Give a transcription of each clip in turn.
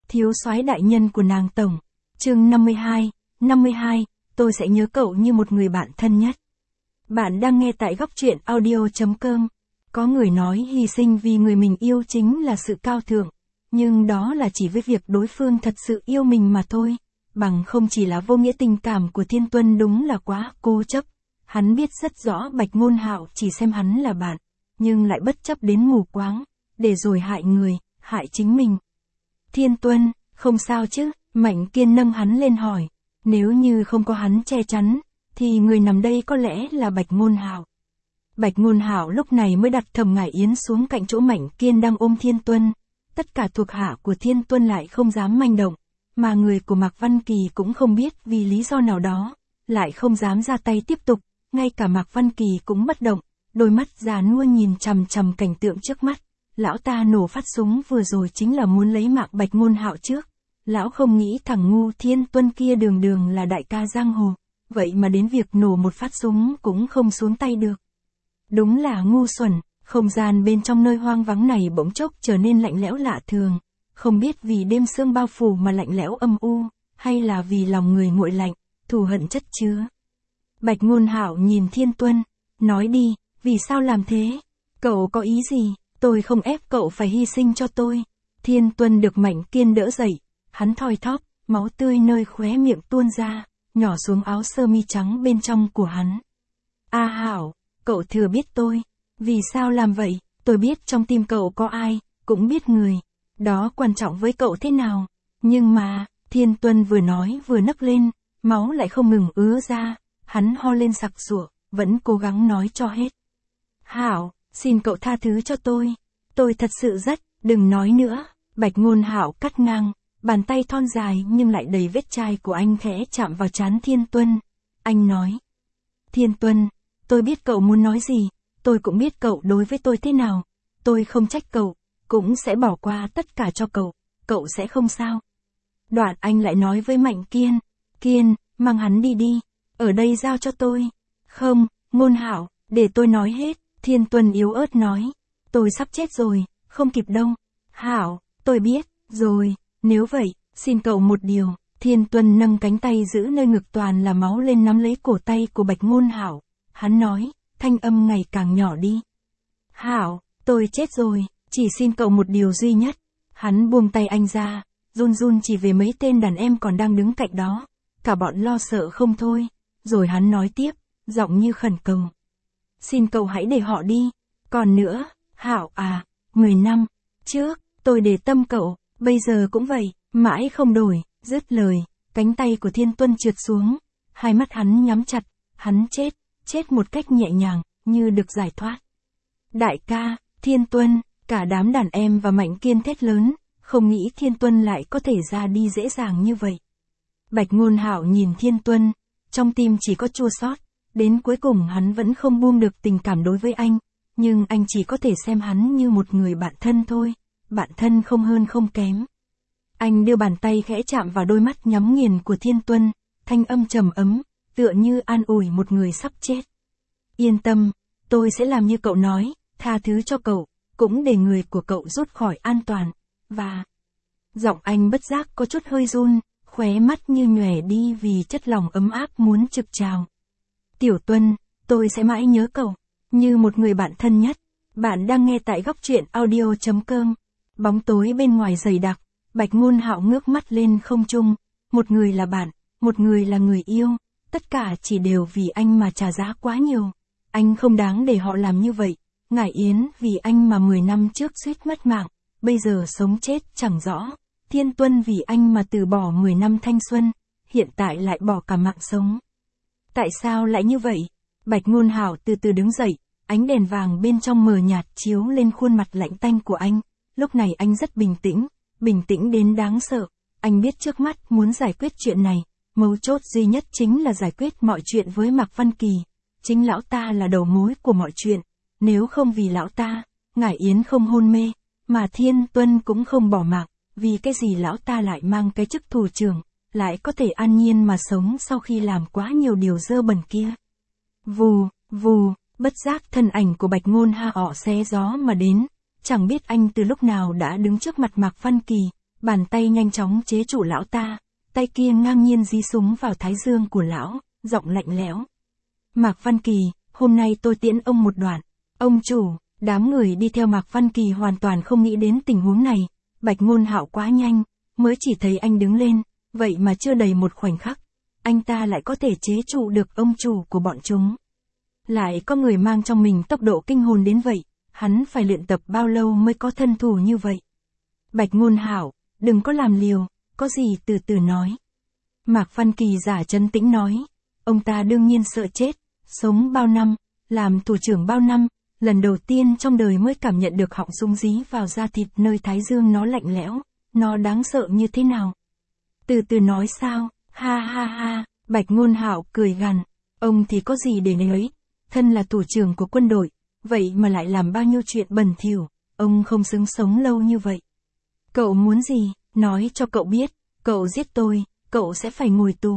thiếu soái đại nhân của nàng tổng. Chương 52, tôi sẽ nhớ cậu như một người bạn thân nhất. Bạn đang nghe tại góc truyện audio.com. Có người nói hy sinh vì người mình yêu chính là sự cao thượng, nhưng đó là chỉ với việc đối phương thật sự yêu mình mà thôi, bằng không chỉ là vô nghĩa. Tình cảm của Thiên Tuân đúng là quá cố chấp. Hắn biết rất rõ Bạch Ngôn Hạo chỉ xem hắn là bạn, nhưng lại bất chấp đến mù quáng, để rồi hại người, hại chính mình. Thiên Tuân, không sao chứ? Mạnh Kiên nâng hắn lên hỏi. Nếu như không có hắn che chắn, thì người nằm đây có lẽ là Bạch Ngôn Hạo. Bạch Ngôn Hạo lúc này mới đặt Thẩm Ngải Yến xuống cạnh chỗ Mạnh Kiên đang ôm Thiên Tuân. Tất cả thuộc hạ của Thiên Tuân lại không dám manh động, mà người của Mạc Văn Kỳ cũng không biết vì lý do nào đó, lại không dám ra tay tiếp tục. Ngay cả Mạc Văn Kỳ cũng bất động, đôi mắt già nua nhìn chằm chằm cảnh tượng trước mắt. Lão ta nổ phát súng vừa rồi chính là muốn lấy mạng Bạch Ngôn Hạo trước. Lão không nghĩ thằng ngu Thiên Tuân kia đường đường là đại ca giang hồ, vậy mà đến việc nổ một phát súng cũng không xuống tay được. Đúng là ngu xuẩn. Không gian bên trong nơi hoang vắng này bỗng chốc trở nên lạnh lẽo lạ thường, không biết vì đêm sương bao phủ mà lạnh lẽo âm u, hay là vì lòng người nguội lạnh, thù hận chất chứa. Bạch Ngôn Hạo nhìn Thiên Tuân, nói đi, vì sao làm thế? Cậu có ý gì? Tôi không ép cậu phải hy sinh cho tôi. Thiên Tuân được Mạnh Kiên đỡ dậy, hắn thoi thóp, máu tươi nơi khóe miệng tuôn ra, nhỏ xuống áo sơ mi trắng bên trong của hắn. A Hạo, cậu thừa biết tôi. Vì sao làm vậy? Tôi biết trong tim cậu có ai, cũng biết người. Đó quan trọng với cậu thế nào? Nhưng mà, Thiên Tuân vừa nói vừa nấc lên, máu lại không ngừng ứa ra. Hắn ho lên sặc sụa, vẫn cố gắng nói cho hết. Hạo, xin cậu tha thứ cho tôi. Tôi thật sự rất, đừng nói nữa. Bạch Ngôn Hạo cắt ngang, bàn tay thon dài nhưng lại đầy vết chai của anh khẽ chạm vào trán Thiên Tuân. Anh nói. Thiên Tuân, tôi biết cậu muốn nói gì. Tôi cũng biết cậu đối với tôi thế nào. Tôi không trách cậu, cũng sẽ bỏ qua tất cả cho cậu sẽ không sao. Đoạn anh lại nói với Mạnh Kiên. Kiên, mang hắn đi đi. Ở đây giao cho tôi. Không, Ngôn Hạo, để tôi nói hết. Thiên Tuân yếu ớt nói. Tôi sắp chết rồi, không kịp đâu. Hạo, tôi biết, rồi, nếu vậy, xin cậu một điều. Thiên Tuân nâng cánh tay giữ nơi ngực toàn là máu lên nắm lấy cổ tay của Bạch Ngôn Hạo. Hắn nói, thanh âm ngày càng nhỏ đi. Hạo, tôi chết rồi, chỉ xin cậu một điều duy nhất. Hắn buông tay anh ra, run run chỉ về mấy tên đàn em còn đang đứng cạnh đó. Cả bọn lo sợ không thôi. Rồi hắn nói tiếp, giọng như khẩn cầu. Xin cậu hãy để họ đi. Còn nữa, Hạo à, 10 năm trước, tôi để tâm cậu, bây giờ cũng vậy, mãi không đổi. Dứt lời, cánh tay của Thiên Tuân trượt xuống, hai mắt hắn nhắm chặt, hắn chết một cách nhẹ nhàng, như được giải thoát. Đại ca, Thiên Tuân, cả đám đàn em và Mạnh Kiên thét lớn, không nghĩ Thiên Tuân lại có thể ra đi dễ dàng như vậy. Bạch Ngôn Hạo nhìn Thiên Tuân, trong tim chỉ có chua xót, đến cuối cùng hắn vẫn không buông được tình cảm đối với anh, nhưng anh chỉ có thể xem hắn như một người bạn thân thôi, bạn thân không hơn không kém. Anh đưa bàn tay khẽ chạm vào đôi mắt nhắm nghiền của Thiên Tuân, thanh âm trầm ấm, tựa như an ủi một người sắp chết. Yên tâm, tôi sẽ làm như cậu nói, tha thứ cho cậu, cũng để người của cậu rút khỏi an toàn, và... Giọng anh bất giác có chút hơi run, khóe mắt như nhòe đi vì chất lòng ấm áp muốn trực trào. Tiểu Tuân, tôi sẽ mãi nhớ cậu, như một người bạn thân nhất. Bạn đang nghe tại góc truyện audio.com. Bóng tối bên ngoài dày đặc, Bạch Ngôn Hạo ngước mắt lên không trung, một người là bạn, một người là người yêu, tất cả chỉ đều vì anh mà trả giá quá nhiều. Anh không đáng để họ làm như vậy. Ngải Yến vì anh mà 10 năm trước suýt mất mạng, bây giờ sống chết chẳng rõ. Thiên Tuân vì anh mà từ bỏ 10 năm thanh xuân, hiện tại lại bỏ cả mạng sống. Tại sao lại như vậy? Bạch Ngôn Hạo từ từ đứng dậy, ánh đèn vàng bên trong mờ nhạt chiếu lên khuôn mặt lạnh tanh của anh. Lúc này anh rất bình tĩnh đến đáng sợ. Anh biết trước mắt muốn giải quyết chuyện này, mấu chốt duy nhất chính là giải quyết mọi chuyện với Mạc Văn Kỳ. Chính lão ta là đầu mối của mọi chuyện. Nếu không vì lão ta, Ngải Yến không hôn mê, mà Thiên Tuân cũng không bỏ mạng. Vì cái gì lão ta lại mang cái chức thủ trưởng, lại có thể an nhiên mà sống sau khi làm quá nhiều điều dơ bẩn kia. Vù, vù, bất giác thân ảnh của Bạch Ngôn Hạo xé gió mà đến. Chẳng biết anh từ lúc nào đã đứng trước mặt Mạc Văn Kỳ, bàn tay nhanh chóng chế trụ lão ta, tay kia ngang nhiên dí súng vào thái dương của lão, giọng lạnh lẽo. Mạc Văn Kỳ, hôm nay tôi tiễn ông một đoạn. Ông chủ, đám người đi theo Mạc Văn Kỳ hoàn toàn không nghĩ đến tình huống này, Bạch Ngôn Hạo quá nhanh, mới chỉ thấy anh đứng lên, vậy mà chưa đầy một khoảnh khắc, anh ta lại có thể chế trụ được ông chủ của bọn chúng. Lại có người mang trong mình tốc độ kinh hồn đến vậy, hắn phải luyện tập bao lâu mới có thân thủ như vậy. Bạch Ngôn Hạo, đừng có làm liều, có gì từ từ nói. Mạc Văn Kỳ giả trấn tĩnh nói, ông ta đương nhiên sợ chết, sống bao năm, làm thủ trưởng bao năm, lần đầu tiên trong đời mới cảm nhận được họng súng dí vào da thịt nơi thái dương nó lạnh lẽo, nó đáng sợ như thế nào. Từ từ nói sao, ha ha ha, Bạch Ngôn Hạo cười gằn, ông thì có gì để nói, thân là thủ trưởng của quân đội, vậy mà lại làm bao nhiêu chuyện bẩn thỉu, ông không xứng sống lâu như vậy. Cậu muốn gì, nói cho cậu biết, cậu giết tôi, cậu sẽ phải ngồi tù.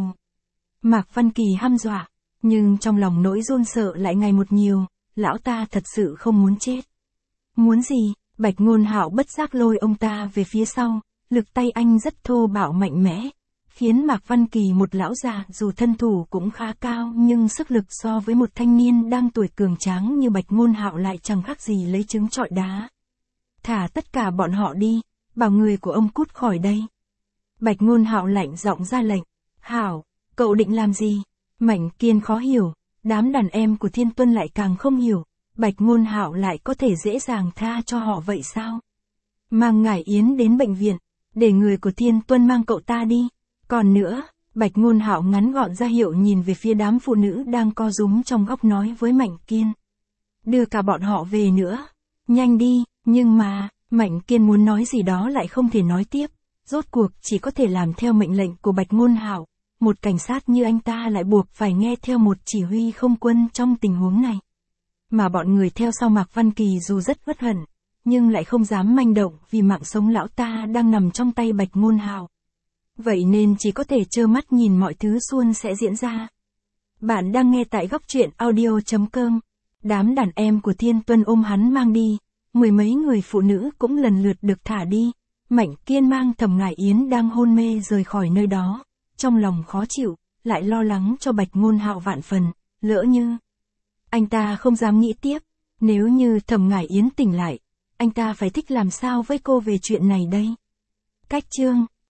Mạc Văn Kỳ hăm dọa, nhưng trong lòng nỗi run sợ lại ngày một nhiều, lão ta thật sự không muốn chết. Muốn gì, Bạch Ngôn Hạo bất giác lôi ông ta về phía sau, lực tay anh rất thô bạo mạnh mẽ, khiến Mạc Văn Kỳ một lão già dù thân thủ cũng khá cao nhưng sức lực so với một thanh niên đang tuổi cường tráng như Bạch Ngôn Hạo lại chẳng khác gì lấy trứng trọi đá. Thả tất cả bọn họ đi, bảo người của ông cút khỏi đây. Bạch Ngôn Hạo lạnh giọng ra lệnh, Hảo, cậu định làm gì? Mạnh Kiên khó hiểu, đám đàn em của Thiên Tuân lại càng không hiểu, Bạch Ngôn Hạo lại có thể dễ dàng tha cho họ vậy sao? Mang Ngải Yến đến bệnh viện, để người của Thiên Tuân mang cậu ta đi. Còn nữa, Bạch Ngôn Hạo ngắn gọn ra hiệu nhìn về phía đám phụ nữ đang co rúm trong góc nói với Mạnh Kiên. Đưa cả bọn họ về nữa. Nhanh đi, nhưng mà, Mạnh Kiên muốn nói gì đó lại không thể nói tiếp, rốt cuộc chỉ có thể làm theo mệnh lệnh của Bạch Ngôn Hạo. Một cảnh sát như anh ta lại buộc phải nghe theo một chỉ huy không quân trong tình huống này. Mà bọn người theo sau Mạc Văn Kỳ dù rất uất hận, nhưng lại không dám manh động vì mạng sống lão ta đang nằm trong tay Bạch Ngôn Hạo. Vậy nên chỉ có thể trơ mắt nhìn mọi thứ suôn sẽ diễn ra. Bạn đang nghe tại góc truyện audio.com. Đám đàn em của Thiên Tuân ôm hắn mang đi, mười mấy người phụ nữ cũng lần lượt được thả đi. Mạnh Kiên mang Thẩm Ngải Yến đang hôn mê rời khỏi nơi đó, trong lòng khó chịu, lại lo lắng cho Bạch Ngôn Hạo vạn phần, lỡ như. Anh ta không dám nghĩ tiếp, nếu như Thẩm Ngải Yến tỉnh lại, anh ta phải thích làm sao với cô về chuyện này đây. Cách chương